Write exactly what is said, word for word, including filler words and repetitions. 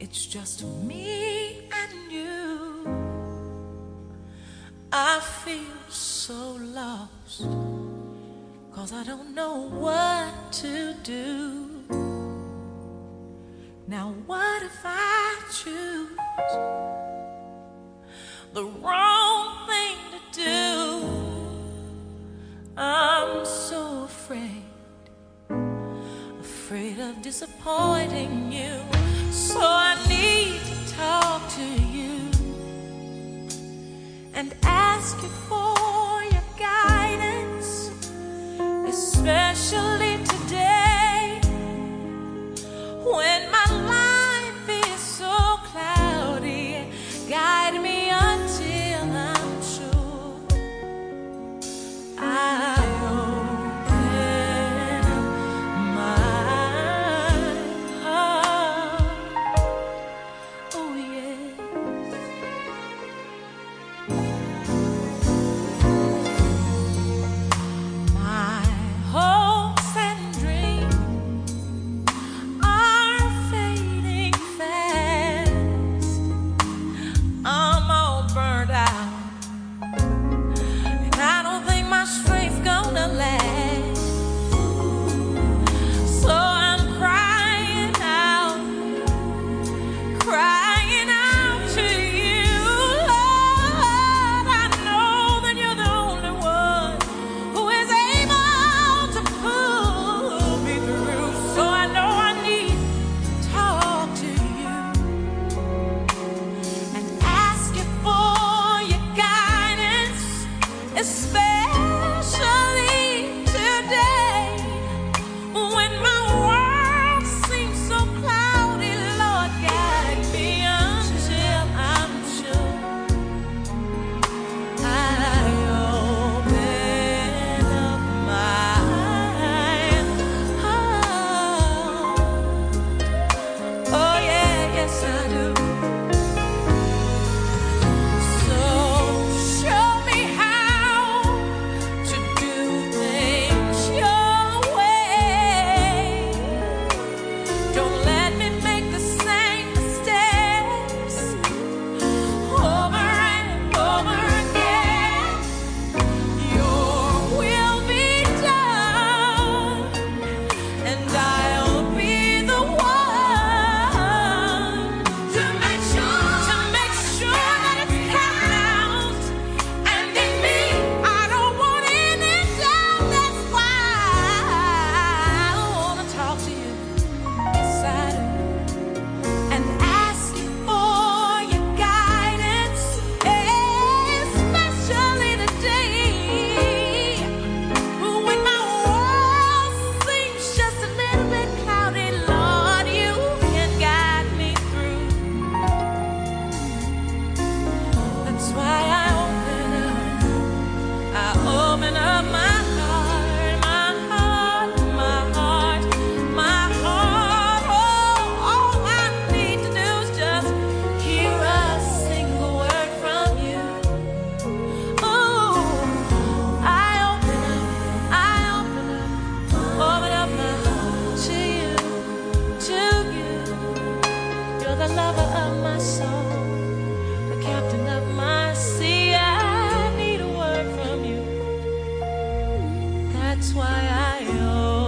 It's just me and you. I feel so lost, 'cause I don't know what to do. Now what if I choose the wrong thing to do? I'm so afraid, afraid of disappointing you. So I need to talk to you and ask you for your guidance, especially today when my life is so cloudy. Guide me until I'm sure I open my heart. Oh yeah. My hopes and dreams are fading fast. I'm all burned out, and I don't think my strength's gonna last. So I'm crying out, crying out to you, Lord. I know that you're the only one who is able to pull me through. So I know I need to talk to you and ask you for your guidance, especially today when my world seems so cloudy. Lord, guide me until I'm sure I open up my heart. Oh yeah, yes I do. So show me how to do things your way. Don't let me make the same mistakes over and over again. Your will be done, and I'll be the one to make sure to make sure that it's coming out. And in me, I don't want any doubt. That's why I wanna talk to you, yes I do, and ask you for your guidance, especially today when my world seems just a little bit cloudy. Lord, you can guide me through. That's why I open up, I open up my heart, my heart, my heart, my heart. Oh, all I need to do is just hear a single word from you. Oh, I open up, I open up, open up my heart to you, to you. You're the lover of my soul, the captain of my sea. I need a word from you. That's why I open